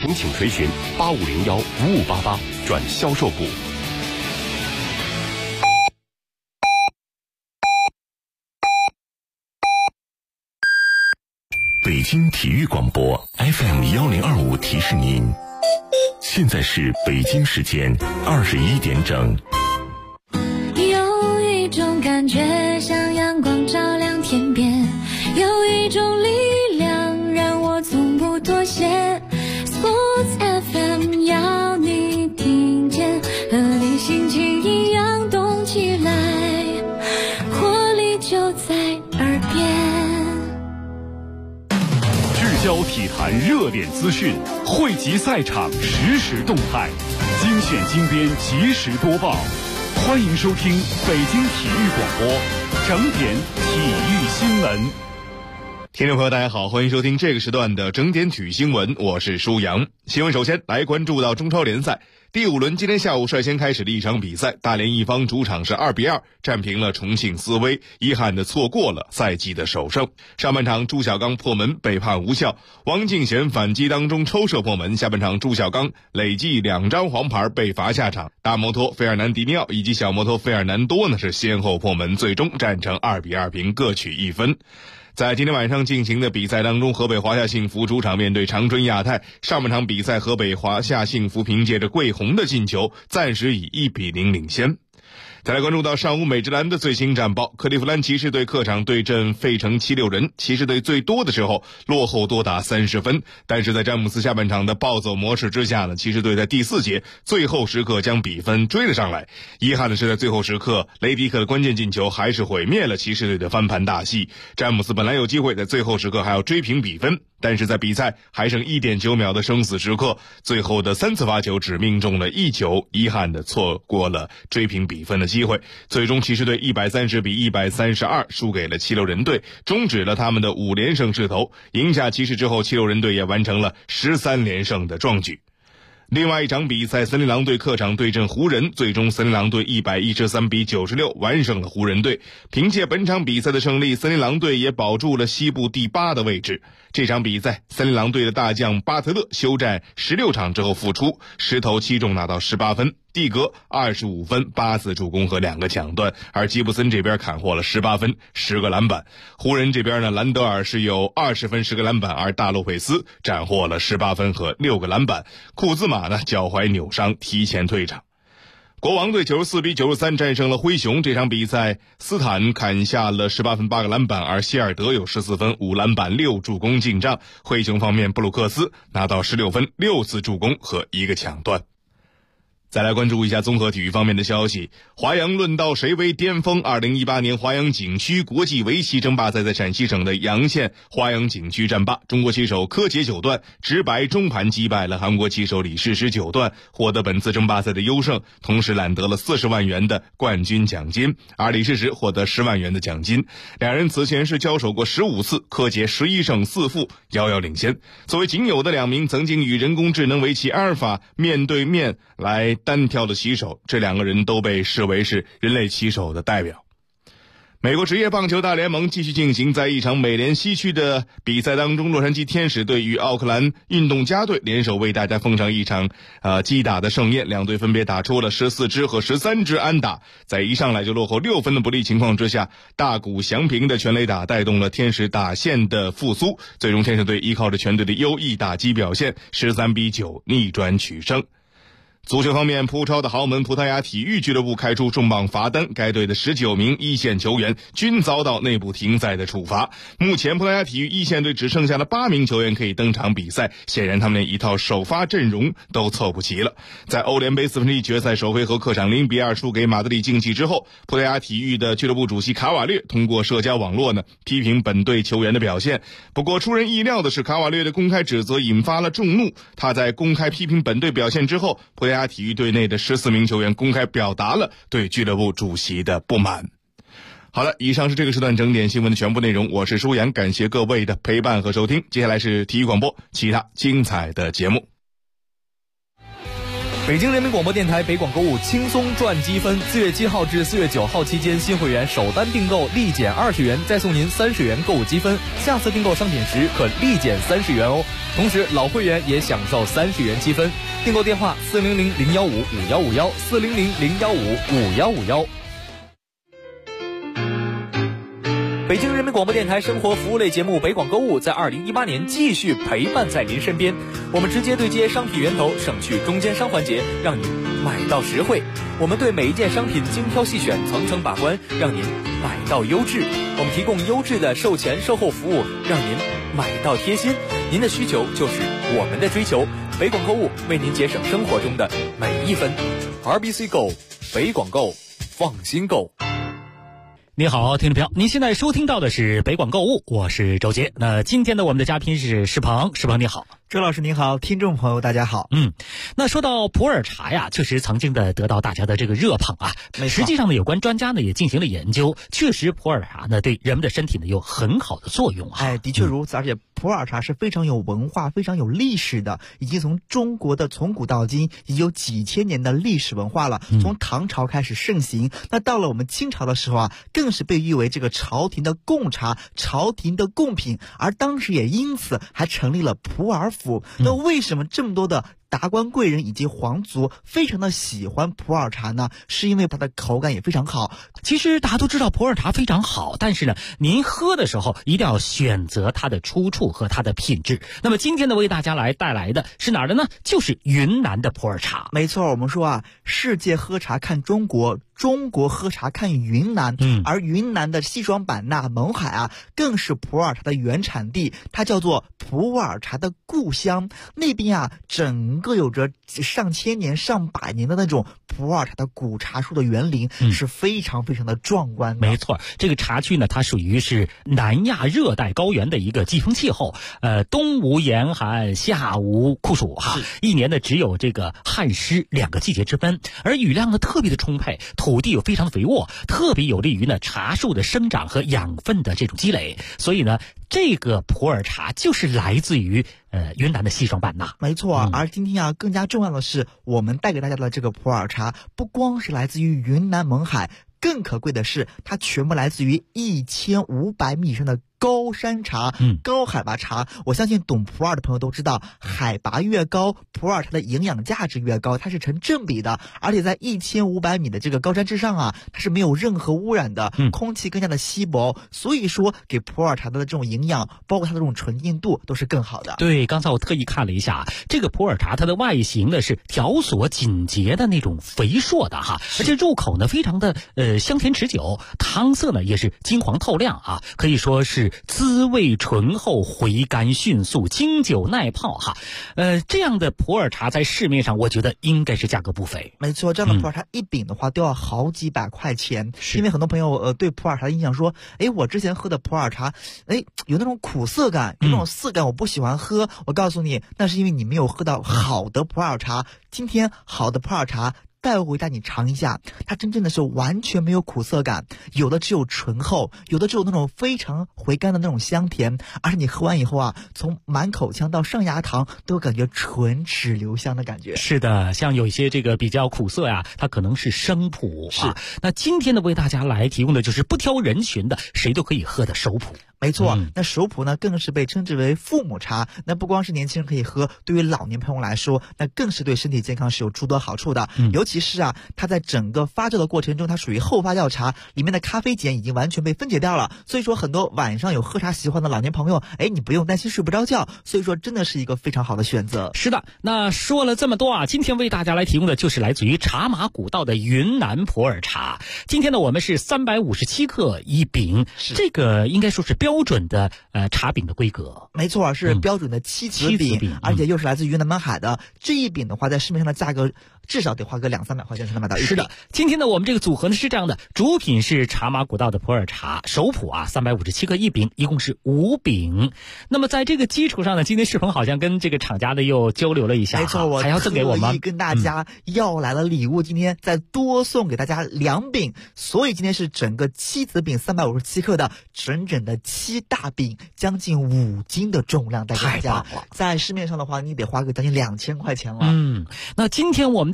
详请垂询8501-5588转销售部。北京体育广播 FM1025提示您，现在是北京时间21点整。 有一种感觉像阳光照亮天边，有一种力量让我从不妥协。Sports FM 要你听见，和你心情一样动起来，活力就在耳边。 聚焦体坛热点资讯，汇集赛场实时动态，精选精编及时播报。欢迎收听北京体育广播整点体育新闻。 听众朋友大家好，欢迎收听这个时段的整点体育新闻，我是舒阳。新闻首先来关注到中超联赛第5轮，今天下午率先开始的一场比赛，大连一方主场是2-2战平了重庆斯威，遗憾地错过了赛季的首胜。上半场朱小刚破门被判无效，王敬贤反击当中抽射破门，下半场朱小刚累计2张黄牌被罚下场，大摩托费尔南迪尼奥以及小摩托费尔南多是先后破门，最终战成2-2平，各取1分。在今天晚上进行的比赛当中，河北华夏幸福主场面对长春亚泰，上半场比赛河北华夏幸福凭借着桂红的进球暂时以1-0领先。再来关注到上午美职篮的最新战报，克利夫兰骑士队客场对阵费城76人，骑士队最多的时候落后多达30分，但是在詹姆斯下半场的暴走模式之下呢，骑士队在第4节最后时刻将比分追了上来。遗憾的是在最后时刻，雷迪克的关键进球还是毁灭了骑士队的翻盘大戏。詹姆斯本来有机会在最后时刻还要追平比分，但是在比赛还剩 1.9 秒的生死时刻，最后的3次罚球只命中了1球，遗憾的错过了追平比分的机会。最终骑士队130-132输给了76人队，终止了他们的5连胜势头。赢下骑士之后，76人队也完成了13连胜的壮举。另外一场比赛，森林狼队客场对阵湖人，最终森林狼队113-96完胜了湖人队。凭借本场比赛的胜利，森林狼队也保住了西部第8的位置。这场比赛，森林狼队的大将巴特勒休战16场之后复出，10投7中拿到18分，蒂格25分8次助攻和2个抢断，而吉布森这边砍获了18分10个篮板。湖人这边呢，兰德尔是有20分10个篮板，而大洛佩斯斩获了18分和6个篮板。库兹马呢脚踝扭伤提前退场。国王队94-93战胜了灰熊，这场比赛斯坦砍下了18分8个篮板，而希尔德有14分5篮板6助攻进账。灰熊方面，布鲁克斯拿到16分6次助攻和1个抢断。再来关注一下综合体育方面的消息，华阳论道谁为巅峰？2018年华阳景区国际围棋争霸赛在陕西省的洋县华阳景区战罢，中国棋手柯洁9段直白中盘击败了韩国棋手李世石9段，获得本次争霸赛的优胜，同时揽得了40万元的冠军奖金，而李世石获得10万元的奖金。两人此前是交手过15次，柯洁11胜4负，遥遥领先。作为仅有的2名曾经与人工智能围棋阿尔法面对面来单挑的棋手，这2个人都被视为是人类棋手的代表。美国职业棒球大联盟继续进行，在一场美联西区的比赛当中，洛杉矶天使队与奥克兰运动家队联手为大家奉上一场击打的盛宴，两队分别打出了14支和13支安打，在一上来就落后6分的不利情况之下，大谷翔平的全垒打带动了天使打线的复苏，最终天使队依靠着全队的优异打击表现13-9逆转取胜。足球方面，葡超的豪门葡萄牙体育俱乐部开出重磅罚单，该队的19名一线球员均遭到内部停赛的处罚。目前葡萄牙体育一线队只剩下了8名球员可以登场比赛，显然他们连一套首发阵容都凑不齐了。在欧联杯4分之一决赛首回合客场0-2输给马德里竞技之后，葡萄牙体育的俱乐部主席卡瓦略通过社交网络批评本队球员的表现。不过出人意料的是，卡瓦略的公开指责引发了众怒，他在公开批评本队表现之后，葡萄牙体育队内的14名球员公开表达了对俱乐部主席的不满。好了，以上是这个时段整点新闻的全部内容，我是舒阳，感谢各位的陪伴和收听。接下来是体育广播其他精彩的节目。 北京人民广播电台北广购物轻松赚积分，4月7号至4月9号期间，新会员首单订购立减20元，再送您30元购物积分，下次订购商品时可立减30元哦。同时老会员也享受30元积分。订购电话400-015-5151，400-015-5151。北京人民广播电台生活服务类节目北广购物在2018年继续陪伴在您身边，我们直接对接商品源头，省去中间商环节，让您买到实惠。我们对每一件商品精挑细选，层层把关，让您买到优质。我们提供优质的售前售后服务，让您买到贴心。您的需求就是我们的追求，北广购物为您节省生活中的每一分。RBC Go， 北广购，放心购。 你好，听众朋友，您现在收听到的是北广购物，我是周杰。那今天的我们的嘉宾是石鹏，石鹏你好。 周老师您好，听众朋友大家好。 那说到普洱茶呀，确实曾经的得到大家的这个热捧啊。实际上呢，有关专家呢也进行了研究，确实普洱茶呢对人们的身体呢有很好的作用啊。 的确如此，而且普洱茶是非常有文化、非常有历史的，已经从中国的从古到今已有几千年的历史文化了。从唐朝开始盛行，那到了我们清朝的时候啊，更是被誉为这个朝廷的贡茶、朝廷的贡品，而当时也因此还成立了普洱府。那为什么这么多的达官贵人以及皇族非常的喜欢普洱茶呢？是因为它的口感也非常好。 其实大家都知道普洱茶非常好，但是呢，您喝的时候一定要选择它的出处和它的品质。那么今天呢，为大家来带来的是哪儿的呢？就是云南的普洱茶。 没错，我们说啊，世界喝茶看中国，中国喝茶看云南。而云南的西双版纳、勐海啊，更是普洱茶的原产地，它叫做普洱茶的故乡。那边啊，整个有着上千年、上百年的那种普洱茶的古茶树的园林，是非常非常的壮观的。 没错，这个茶区呢，它属于是南亚热带高原的一个季风气候，冬无严寒，夏无酷暑哈，一年呢只有这个旱湿2个季节之分，而雨量呢特别的充沛，土地又非常的肥沃，特别有利于呢茶树的生长和养分的这种积累，所以呢，这个普洱茶就是来自于云南的西双版纳。 没错，而今天啊，更加重要的是，我们带给大家的这个普洱茶，不光是来自于云南勐海，更可贵的是，它全部来自于1500米以上的高山茶，高海拔茶。我相信懂普洱的朋友都知道，海拔越高，普洱茶的营养价值越高，它是成正比的。而且在1500米的这个高山之上啊，它是没有任何污染的，空气更加的稀薄，所以说给普洱茶的这种营养，包括它的这种纯净度都是更好的。 对，刚才我特意看了一下，这个普洱茶它的外形呢是条索紧结的那种肥硕的哈，而且入口呢非常的香甜持久，汤色呢也是金黄透亮啊，可以说是滋味醇厚，回甘迅速，经久耐泡哈。这样的普洱茶在市面上我觉得应该是价格不菲。 没错，这样的普洱茶一饼的话都要好几百块钱。因为很多朋友对普洱茶的印象说，我之前喝的普洱茶有那种苦涩感，有那种涩感，我不喜欢喝。我告诉你，那是因为你没有喝到好的普洱茶。今天好的普洱茶带回带你尝一下，它真正的是完全没有苦涩感，有的只有醇厚，有的只有那种非常回甘的那种香甜，而且你喝完以后啊，从满口腔到上牙膛都感觉唇齿留香的感觉。 是的，像有一些这个比较苦涩呀，它可能是生普啊。那今天呢，为大家来提供的就是不挑人群的，谁都可以喝的熟普。 没错，那熟普呢更是被称之为父母茶，那不光是年轻人可以喝，对于老年朋友来说，那更是对身体健康是有诸多好处的。尤其是啊，它在整个发酵的过程中，它属于后发酵茶，里面的咖啡碱已经完全被分解掉了，所以说很多晚上有喝茶习惯的老年朋友，你不用担心睡不着觉，所以说真的是一个非常好的选择。 是的，那说了这么多啊，今天为大家来提供的就是来自于茶马古道的云南普洱茶。今天呢，我们是357克一饼，这个应该说是标准的茶饼的规格。 没错，是标准的七子饼，而且又是来自云南勐海的。这一饼的话，在市面上的价格至少得花个200-300块钱才能买到一饼。 是的，今天呢，我们这个组合呢是这样的，主品是茶马古道的普洱茶，熟普啊357克一饼，一共是5饼。那么在这个基础上呢，今天世鹏好像跟这个厂家的又交流了一下， 没错，我还要赠给我们跟大家要来了礼物，今天再多送给大家2饼，所以今天是整个七子饼357克的整整的7大饼，将近5斤的重量带给大家。在市面上的话，你得花个将近2000块钱了。 那今天我们的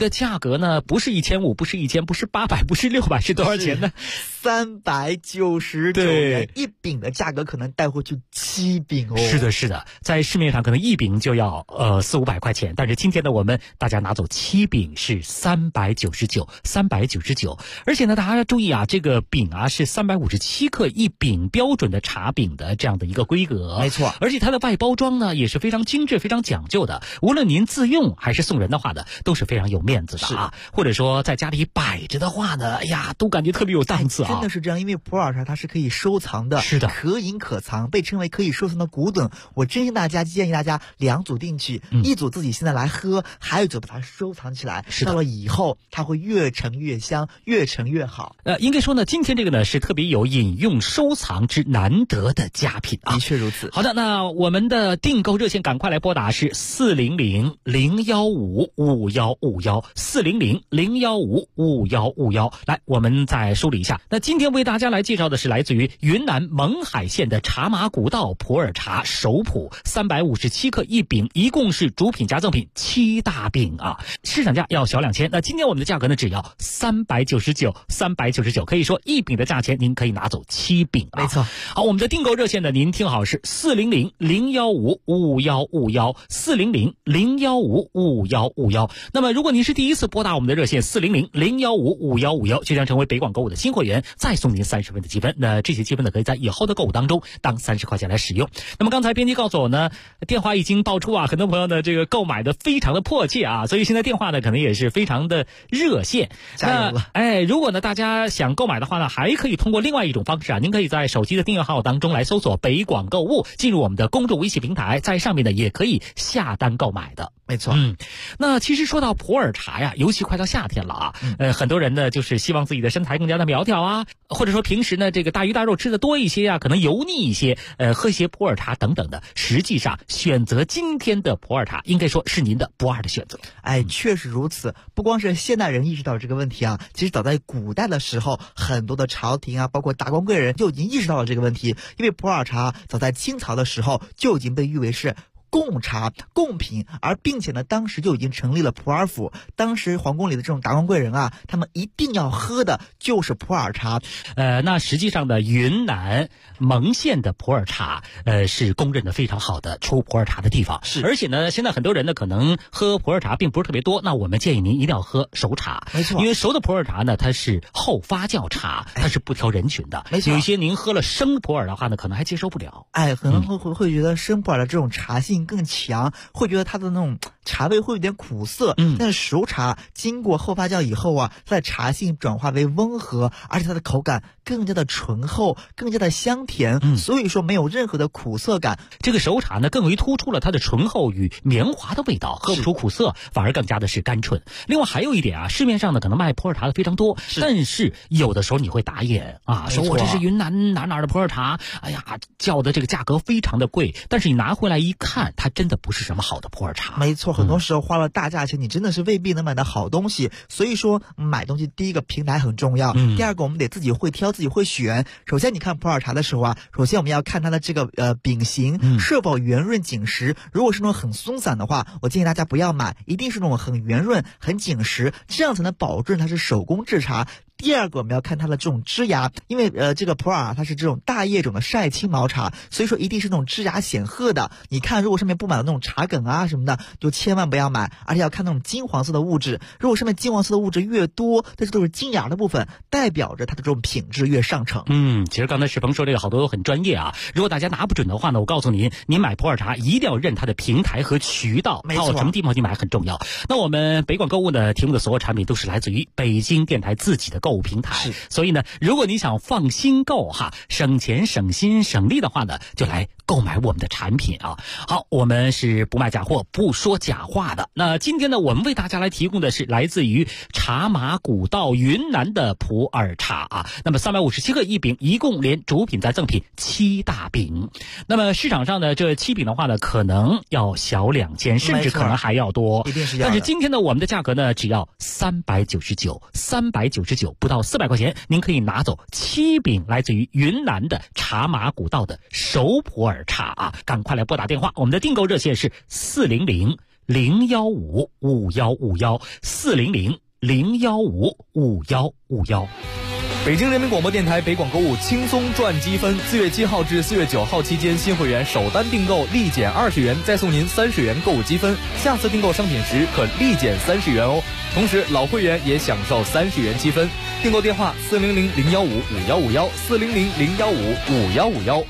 的价格呢，不是1500，不是1000，不是800，不是600，是多少钱呢 ？399元一饼的价格，可能带回去7饼哦。 是的，是的，在市面上可能一饼就要400-500块钱，但是今天呢，我们大家拿走7饼是399，而且呢，大家注意啊，这个饼啊是357克一饼，标准的茶饼的这样的一个规格， 没错。 而且它的外包装呢也是非常精致、非常讲究的，无论您自用还是送人的话呢，都是非常有面子的啊。或者说在家里摆着的话呢，哎呀，都感觉特别有档次啊。 真的是这样，因为普洱茶它是可以收藏的， 是的， 可饮可藏，被称为可以收藏的古董。我建议大家2组订去，一组自己现在来喝，还有一组把它收藏起来，到了以后它会越陈越香，越陈越好。 应该说呢，今天这个呢是特别有饮用收藏之难得的佳品啊。 的确如此。 好的，那我们的订购热线赶快来拨打是400-015-5151，400-015-5151。来，我们再梳理一下。那今天为大家来介绍的是来自于云南勐海县的茶马古道普洱茶首普，357克一饼，一共是主品加赠品7大饼啊，市场价要小2000。那今天我们的价格呢只要399，可以说一饼的价钱您可以拿走7饼啊。 没错。 好，我们的订购热线呢，您听好是400-015-5151，400-015-5151。那么如果您是第一次拨打我们的热线400-015-5151，就将成为北广购物的新会员，再送您30分的积分。那这些积分呢，可以在以后的购物当中当30块钱来使用。那么刚才编辑告诉我呢，电话已经爆出啊，很多朋友呢这个购买的非常的迫切啊，所以现在电话呢可能也是非常的热线。 加油了！ 如果呢大家想购买的话呢，还可以通过另外一种方式啊，您可以在手机的订阅号当中来搜索北广购物，进入我们的公众微信平台，在上面呢也可以下单购买的。 没错。 那其实说到普洱茶呀，尤其快到夏天了啊，很多人呢就是希望自己的身材更加的苗条啊，或者说平时呢这个大鱼大肉吃的多一些啊，可能油腻一些，喝一些普洱茶等等的。实际上选择今天的普洱茶，应该说是您的不二的选择。 确实如此。不光是现代人意识到这个问题啊，其实早在古代的时候，很多的朝廷啊，包括达官贵人就已经意识到了这个问题。因为普洱茶早在清朝的时候就已经被誉为是贡茶贡品，而并且呢当时就已经成立了普洱府。当时皇宫里的这种达官贵人啊，他们一定要喝的就是普洱茶。 那实际上呢，云南勐县的普洱茶是公认的非常好的出普洱茶的地方。 是。 而且呢，现在很多人呢可能喝普洱茶并不是特别多，那我们建议您一定要喝熟茶。 没错。 因为熟的普洱茶呢，它是后发酵茶，它是不挑人群的。 没错。 有一些您喝了生普洱的话呢，可能还接受不了。 可能会觉得生普洱的这种茶性更强，会觉得它的那种茶味会有点苦涩。但是熟茶经过后发酵以后啊，它的茶性转化为温和，而且它的口感更加的醇厚，更加的香甜。所以说没有任何的苦涩感。 这个熟茶呢，更为突出了它的醇厚与绵滑的味道，喝不出苦涩，反而更加的是甘醇。另外还有一点啊，市面上呢可能卖普洱茶的非常多，但是有的时候你会打眼啊，说我这是云南哪的普洱茶，哎呀，叫的这个价格非常的贵，但是你拿回来一看，它真的不是什么好的普洱茶。 没错，很多时候花了大价钱，你真的是未必能买到好东西。所以说买东西第一个平台很重要，第二个我们得自己会挑，自己会选。首先你看普洱茶的时候啊，首先我们要看它的这个饼形是否圆润紧实。如果是那种很松散的话，我建议大家不要买，一定是那种很圆润很紧实，这样才能保证它是手工制茶。第二个我们要看它的这种枝芽，因为这个普洱它是这种大叶种的晒青毛茶，所以说一定是那种枝芽显赫的。你看如果上面布满了那种茶梗啊什么的，就千万不要买。而且要看那种金黄色的物质，如果上面金黄色的物质越多，这都是金芽的部分，代表着它的这种品质越上乘。 其实刚才世鹏说这个好多都很专业啊，如果大家拿不准的话呢，我告诉您买普洱茶一定要认它的平台和渠道，到什么地方去买很重要。那我们北广购物呢提供的所有产品都是来自于北京电台自己的购物平台，所以呢，如果你想放心购省钱省心省力的话呢，就来购买我们的产品啊。好，我们是不卖假货，不说假话的。那今天呢，我们为大家来提供的是来自于茶马古道云南的普洱茶啊。那么357克一饼，一共连主品再赠品7大饼。那么市场上呢，这7饼的话呢，可能要小2000，甚至可能还要多。 一定是要的。 但是今天呢，我们的价格呢，只要399，不到400块钱，您可以拿走7饼来自于云南的茶马古道的熟普洱茶啊！赶快来拨打电话，我们的订购热线是 400-015-5151，400-015-5151。 北京人民广播电台北广购物轻松赚积分，4月7号至4月9号期间，新会员首单订购立减20元，再送您30元购物积分，下次订购商品时可立减30元哦。同时，老会员也享受30元积分。订购电话400-015-5151，400-015-5151。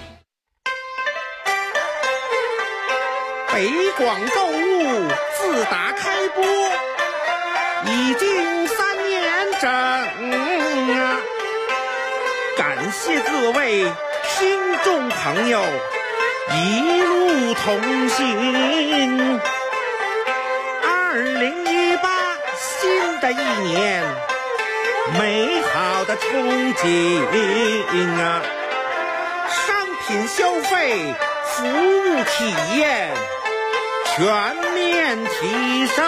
北广购物自打开播已经3年整啊，感谢各位听众朋友一路同行。2018新的一年，美好的憧憬啊，商品消费，服务体验全面提升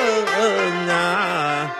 啊！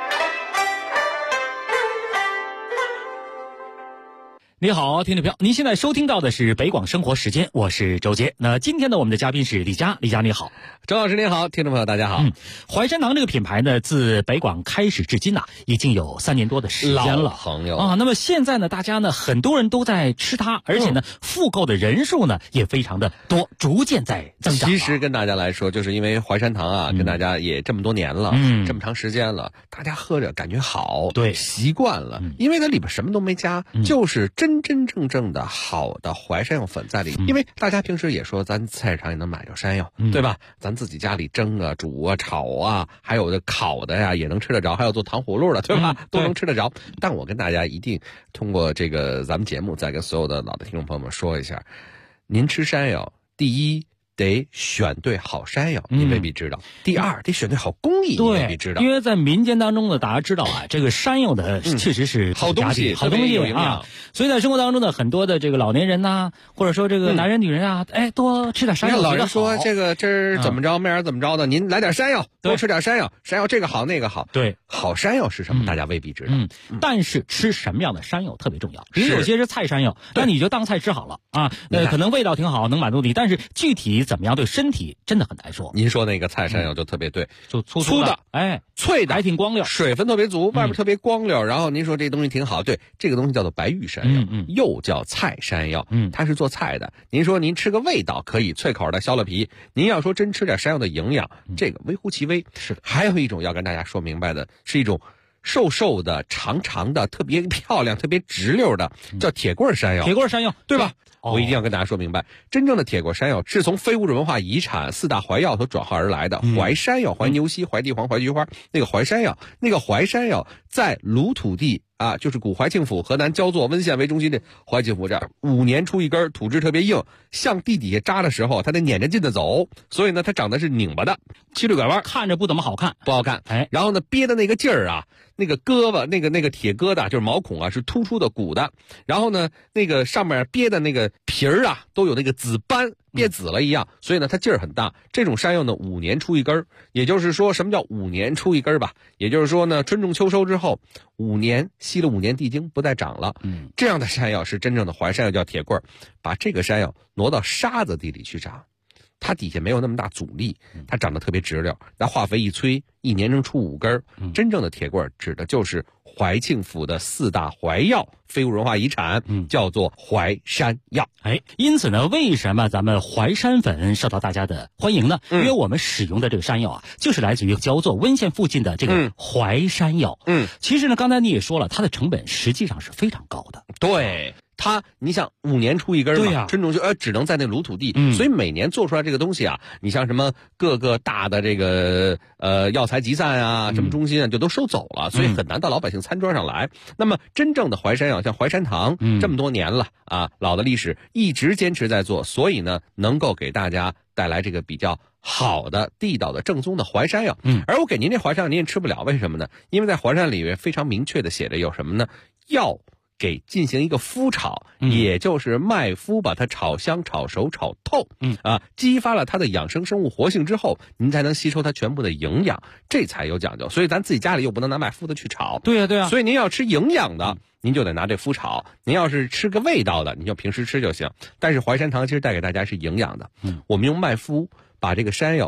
你好，听众朋友，您现在收听到的是北广生活时间，我是周杰。那今天呢，我们的嘉宾是李佳，李佳你好。 周老师您好，听众朋友大家好。 淮山堂这个品牌呢，自北广开始至今呐，已经有3年多的时间了。 老朋友啊，那么现在呢，大家呢很多人都在吃它，而且呢，复购的人数呢也非常的多，逐渐在增长。 其实跟大家来说，就是因为淮山堂啊，跟大家也这么多年了，这么长时间了，大家喝着感觉好， 对， 习惯了，因为它里边什么都没加，就是真真正正的好的淮山药粉在里。因为大家平时也说，咱菜市场也能买着山药，对吧？咱自己家里蒸啊、煮啊、炒啊，还有的烤的呀，也能吃得着，还有做糖葫芦的，对吧？都能吃得着。但我跟大家一定通过这个咱们节目，再跟所有的老的听众朋友们说一下，您吃山药，第一得选对好山药，你未必知道。第二，得选对好工艺，你未必知道。 因为在民间当中呢，大家知道啊，这个山药的确实是好东西， 好东西有营养啊。所以在生活当中呢，很多的这个老年人呐，或者说这个男人、女人啊，多吃点山药。 老人说这个怎么着，面儿怎么着的，您来点山药，多吃点山药，山药这个好那个好。 对， 好山药是什么？大家未必知道。 但是吃什么样的山药特别重要。比如有些是菜山药，那你就当菜吃好了啊。可能味道挺好，能满足你，但是具体怎么样对身体真的很难说。 您说那个菜山药就特别对， 就粗的， 脆的， 还挺光溜， 水分特别足，外边特别光溜。然后您说这东西挺好，对，这个东西叫做白玉山药，又叫菜山药，它是做菜的。您说您吃个味道可以，脆口的削了皮。您要说真吃点山药的营养，这个微乎其微。 是， 还有一种要跟大家说明白的，是一种瘦瘦的、长长的、特别漂亮、特别直溜的，叫铁棍山药。 铁棍山药， 对吧？我一定要跟大家说明白，真正的铁棍山药是从非物质文化遗产4大淮药所转化而来的。淮山药、淮牛膝、淮地黄、淮菊花，那个淮山药，在鲁土地啊，就是古淮庆府河南焦作温县为中心的淮庆府这儿，5年出一根，土质特别硬，向地底下扎的时候，它得撵着劲的走，所以呢，它长得是拧巴的，曲率拐弯， 看着不怎么好看， 不好看。然后呢，憋的那个劲儿啊，那个胳膊，那个铁疙瘩就是毛孔啊，是突出的鼓的。然后呢，那个上面憋的那个皮儿啊，都有那个紫斑，憋紫了一样，所以呢，它劲儿很大。这种山药呢，5年出一根，也就是说，什么叫5年出一根吧？也就是说呢，春种秋收之后，5年吸了5年地精，不再长了。这样的山药是真正的淮山药，叫铁棍。把这个山药挪到沙子地里去长，它底下没有那么大阻力，它长得特别直溜。那化肥一催，1年能出5根。真正的铁棍指的就是淮庆府的4大淮药，非物质文化遗产，叫做淮山药。 因此呢，为什么咱们淮山粉受到大家的欢迎呢？因为我们使用的这个山药啊，就是来自于焦作温县附近的这个淮山药。其实呢，刚才你也说了，它的成本实际上是非常高的。 对。你像5年出一根嘛，春种就只能在那鲁土地，所以每年做出来这个东西啊，你像什么各个大的这个药材集散啊，什么中心啊，就都收走了，所以很难到老百姓餐桌上来。那么真正的淮山药，像淮山堂，这么多年了啊，老的历史一直坚持在做，所以呢，能够给大家带来这个比较好的、地道的、正宗的淮山药。而我给您这淮山药您也吃不了，为什么呢？因为在淮山里面非常明确的写着有什么呢？要给进行一个麸炒，也就是麦麸把它炒香、炒熟、炒透，激发了它的养生生物活性之后，您才能吸收它全部的营养，这才有讲究。所以咱自己家里又不能拿麦麸的去炒， 对呀。 所以您要吃营养的，您就得拿这麸炒；您要是吃个味道的，您就平时吃就行。但是淮山堂其实带给大家是营养的，我们用麦麸把这个山药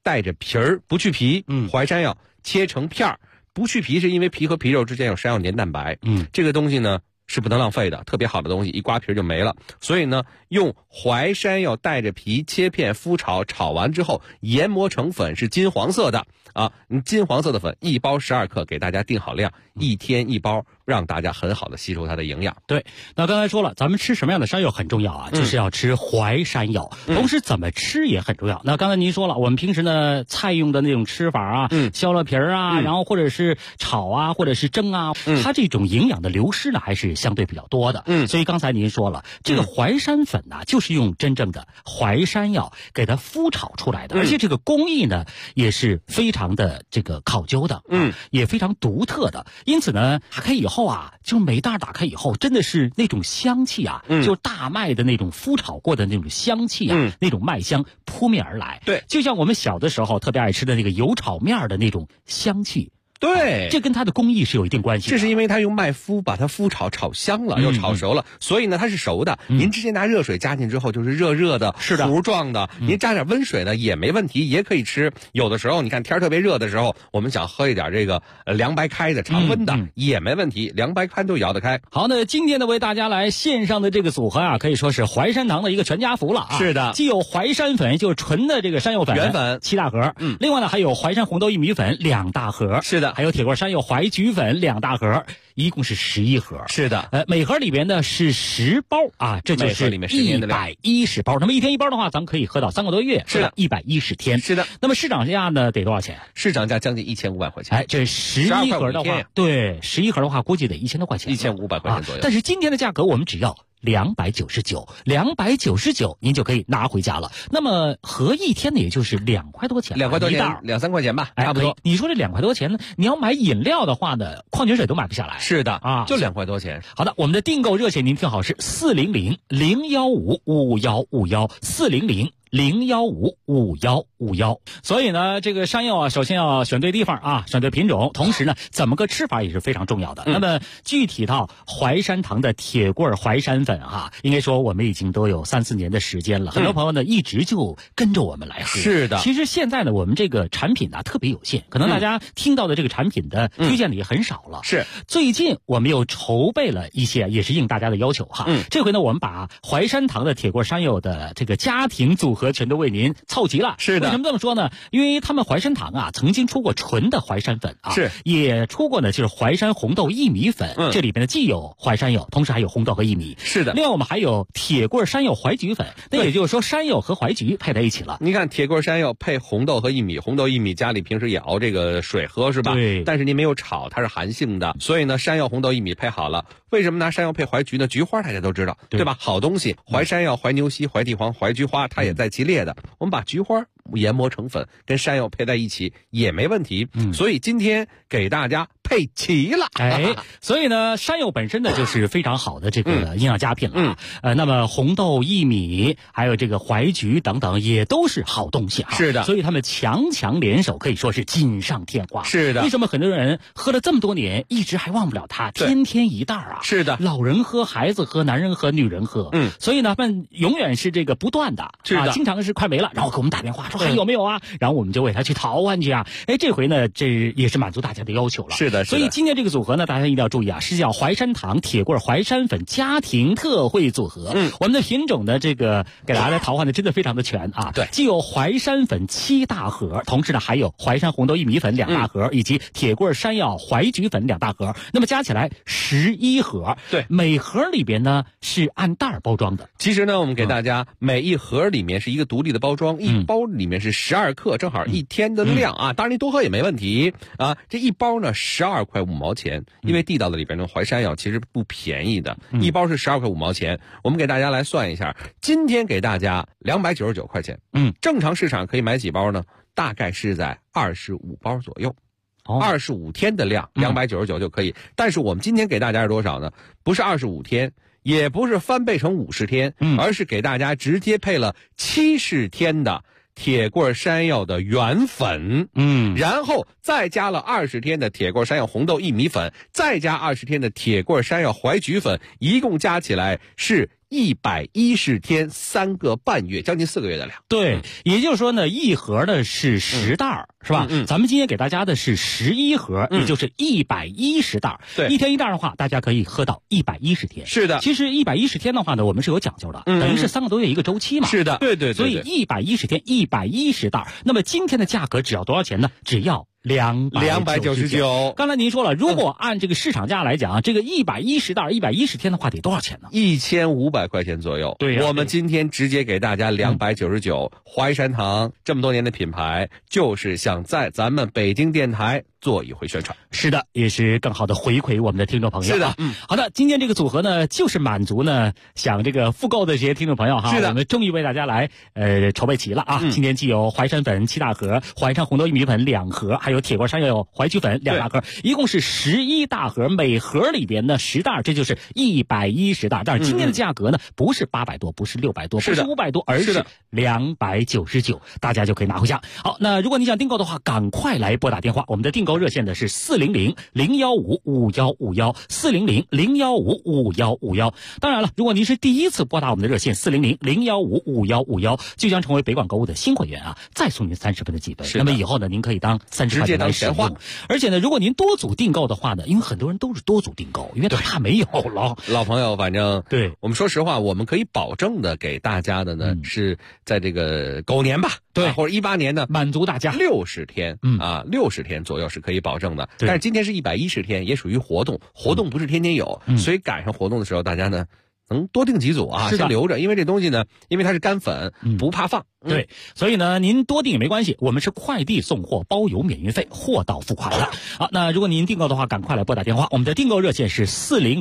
带着皮儿不去皮，淮山药切成片儿，不去皮是因为皮和皮肉之间有山药黏蛋白，这个东西呢是不能浪费的，特别好的东西一刮皮就没了。所以呢，用淮山药带着皮切片麸炒，炒完之后研磨成粉，是金黄色的啊，金黄色的粉一包12克，给大家定好量，1天1包，让大家很好的吸收它的营养。 对，那刚才说了，咱们吃什么样的山药很重要啊，就是要吃淮山药，同时怎么吃也很重要。那刚才您说了，我们平时呢菜用的那种吃法啊，削了皮儿啊，然后或者是炒啊，或者是蒸啊，它这种营养的流失呢还是相对比较多的。所以刚才您说了，这个淮山粉呢，就是用真正的淮山药给它麸炒出来的，而且这个工艺呢也是非常的这个考究的，也非常独特的。因此呢，打开以后啊，就每袋打开以后，真的是那种香气啊，就大麦的那种麸炒过的那种香气啊，那种麦香扑面而来。 对， 就像我们小的时候特别爱吃的那个油炒面的那种香气。 对， 这跟它的工艺是有一定关系的。 这是因为它用麦麸把它麸香了，又炒熟了，所以呢它是熟的。您直接拿热水加进之后就是热热的， 是的， 糊状的。您加点温水呢也没问题，也可以吃。有的时候你看天特别热的时候，我们想喝一点这个凉白开的常温的也没问题，凉白开都摇得开。 好，那今天呢为大家来线上的这个组合啊，可以说是淮山堂的一个全家福了啊。 是的， 既有淮山粉，就是纯的这个山药粉原粉 7大盒，另外呢还有淮山红豆薏米粉2大盒， 是的， 还有铁棍山药淮菊粉2大盒，一共是11盒。 是的， 每盒里边呢是10包啊，这就是110包。那么1天1包的话，咱们可以喝到3个多月， 是的 ，110天。 是的。 那么市场价呢得多少钱？ 市场价将近1500块钱。 哎，这11盒的话，对，11盒的话估计得1000多块钱 ，1500块钱左右。 但是今天的价格我们只要299，您就可以拿回家了。那么合1天呢，也就是2块多钱 ，2块多钱，2、3块钱吧，差不多。 你说这2块多钱呢？你要买饮料的话呢，矿泉水都买不下来。 是的啊， 就2块多钱。 好的，我们的订购热线您听好是400-015-5151，400-015-5151。所以呢，这个山药啊，首先要选对地方啊，选对品种，同时呢，怎么个吃法也是非常重要的。那么具体到淮山堂的铁棍淮山粉啊，应该说我们已经都有3、4年的时间了，很多朋友呢一直就跟着我们来喝。 是的， 其实现在呢，我们这个产品呢特别有限，可能大家听到的这个产品的推荐的也很少了。 是， 最近我们又筹备了一些，也是应大家的要求哈。这回呢，我们把淮山堂的铁棍山药的这个家庭组合全都为您凑齐了。 是的， 为什么这么说呢？因为他们淮山堂啊，曾经出过纯的淮山粉啊， 是， 也出过呢，就是淮山红豆薏米粉。这里边呢既有淮山药，同时还有红豆和薏米。 是的， 另外我们还有铁棍山药淮菊粉，那也就是说山药和淮菊配在一起了。 你看铁棍山药配红豆和薏米，红豆薏米家里平时也熬这个水喝是吧？ 对。 但是您没有炒，它是寒性的，所以呢，山药、红豆、薏米配好了。为什么拿山药配淮菊呢？菊花大家都知道，对吧？好东西，淮山药、淮牛膝、淮地黄、淮菊花，它也在其列的。我们把菊花研磨成粉，跟山药配在一起也没问题。所以今天给大家配齐了。 所以呢，山药本身呢就是非常好的这个营养佳品了。那么红豆、薏米，还有这个淮菊等等，也都是好东西啊。 是的， 所以他们强强联手，可以说是锦上添花。 是的。 为什么很多人喝了这么多年，一直还忘不了它？天天一袋啊。 是的， 老人喝，孩子喝，男人喝，女人喝。所以呢，他们永远是这个不断的。 是的， 经常是快没了，然后给我们打电话说还有没有啊？然后我们就为他去淘换去啊。这回呢，这也是满足大家的要求了。 是的， 所以今天这个组合呢，大家一定要注意啊，是叫淮山堂铁棍淮山粉家庭特惠组合。我们的品种的这个给大家来淘换的真的非常的全啊。 对， 既有淮山粉7大盒，同时呢还有淮山红豆薏米粉2大盒，以及铁棍山药淮菊粉2大盒，那么加起来11盒。 对， 每盒里边呢是按袋包装的。 其实呢，我们给大家每一盒里面是一个独立的包装，一包里面是12克，正好1天的量啊。当然您多喝也没问题啊。这一包呢12块5毛钱，因为地道的里边的淮山药其实不便宜的，一包是12块5毛钱。我们给大家来算一下，今天给大家299块钱。正常市场可以买几包呢？大概是在25包左右。25天的量299就可以。但是我们今天给大家是多少呢？不是25天，也不是翻倍成50天，而是给大家直接配了70天的铁棍山药的原粉，然后再加了20天的铁棍山药红豆薏米粉，再加20天的铁棍山药淮菊粉，一共加起来是 110天3个半月，将近4个月的量。 对，也就是说呢，一盒呢是10袋，是吧？咱们今天给大家的是11盒，也就是110袋。 对， 一天一袋的话，大家可以喝到110天。 是的， 其实110天的话呢，我们是有讲究的，等于是3个多月一个周期嘛。 是的，对。 所以110天110袋，那么今天的价格只要多少钱呢？只要299。刚才您说了，如果按这个市场价来讲，这个110袋110天的话得多少钱呢 ？1500块钱左右。 对我们今天直接给大家299。淮山堂这么多年的品牌，就是想在咱们北京电台做一回宣传。 是的，也是更好的回馈我们的听众朋友。 是的， 好的，今天这个组合呢，就是满足呢想这个复购的这些听众朋友哈。 是的， 我们终于为大家来筹备齐了啊。今天既有淮山粉7大盒，淮山红豆薏米粉2盒，还有铁锅山药淮菊粉2大盒，一共是11大盒，每盒里边呢10袋，这就是110袋。但是今天的价格呢，不是800多，不是600多，不是500多，而是299，大家就可以拿回家。好，那如果你想订购的话，赶快来拨打电话，我们的订购热线的是400-015-5151，400-015-5151。当然了，如果您是第一次拨打我们的热线400-015-5151，就将成为北广购物的新会员啊，再送您30分的积分。那么以后呢，您可以当30块钱来使用。而且呢，如果您多组订购的话呢，因为很多人都是多组订购，因为他怕没有了。 老朋友，反正对我们说实话，我们可以保证的给大家的呢，是在这个狗年吧， 对， 或者18年呢， 满足大家 60天，60天左右是可以保证的。但是今天是110天，也属于活动不是天天有，所以赶上活动的时候，大家呢能多订几组啊，先留着，因为这东西呢，因为它是干粉，不怕放。 对，所以呢，您多订也没关系，我们是快递送货，包邮免运费，货到付款的。好，那如果您订购的话，赶快来拨打电话，我们的订购热线是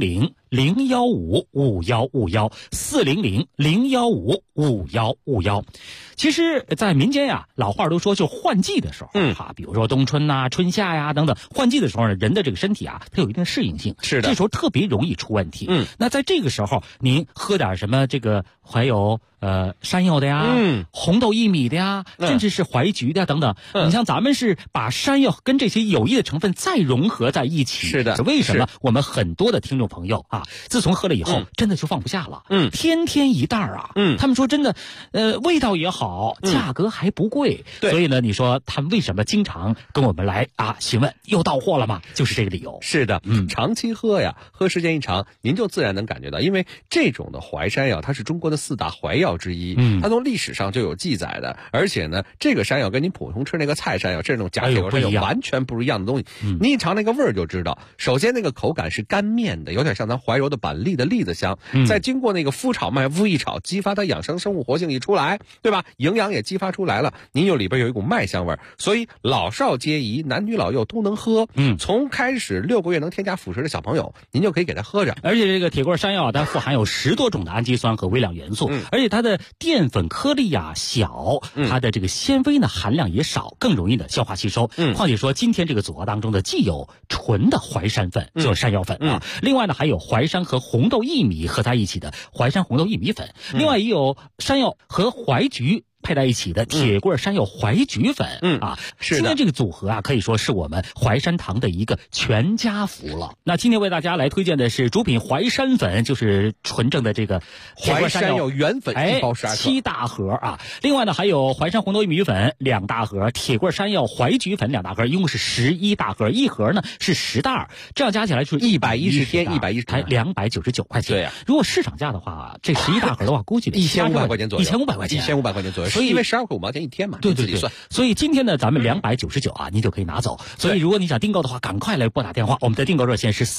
400-015-5151，400-015-5151。其实，在民间呀，老话都说，就换季的时候，比如说冬春呐、春夏呀等等，换季的时候呢，人的这个身体啊，它有一定适应性， 是的， 这时候特别容易出问题。那在这个时候，您喝点什么这个还有山药的呀，红豆薏米的呀，甚至是淮菊的等等。你像咱们是把山药跟这些有益的成分再融合在一起。 是的， 是为什么我们很多的听众朋友啊，自从喝了以后，真的就放不下了。天天一袋啊。他们说真的，味道也好，价格还不贵。所以呢，你说他们为什么经常跟我们来询问又到货了吗？就是这个理由。 是的，长期喝呀，喝时间一长，您就自然能感觉到，因为这种的淮山药，它是中国的4大淮药之一，它从历史上就有记载的，而且呢，这个山药跟您普通吃那个菜山药，这种假铁锅山药完全不一样的东西。你一尝那个味儿就知道，首先那个口感是干面的，有点像咱怀柔的板栗的栗子香，再经过那个麸炒麦麸一炒，激发它养生生物活性一出来，对吧？营养也激发出来了，您有里边有一股麦香味儿，所以老少皆宜，男女老幼都能喝。从开始6个月能添加辅食的小朋友，您就可以给他喝着。 而且这个铁锅山药它富含有10多种的氨基酸和微量元素，而且它的淀粉颗粒小，它的这个纤维呢含量也少，更容易的消化吸收。况且说今天这个组合当中的既有纯的淮山粉，就是山药粉另外呢还有淮山和红豆薏米合在一起的淮山红豆薏米粉，另外也有山药和淮菊配在一起的铁棍山药淮菊粉是的。 今天这个组合可以说是我们淮山堂的一个全家福了。那今天为大家来推荐的是主品淮山粉，就是纯正的这个淮山药原粉1包12克 ，7大盒另外呢还有淮山红豆薏米粉2大盒，铁棍山药淮菊粉2大盒，一共是11大盒，一盒呢是10袋，这样加起来就是 110天110 才299块钱。 对呀， 如果市场价的话，这11大盒的话，估计得 1500块钱左右 ，1500块钱 ，1500块钱左右。 所以因为12块5毛钱一天嘛， 对， 算。 所以今天呢，咱们299您就可以拿走。所以如果你想订购的话，赶快来拨打电话，我们的订购热线是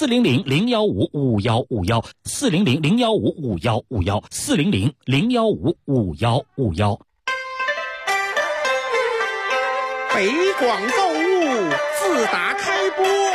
400-015-5151，400-015-5151，400-015-5151。 北广购物自打开播。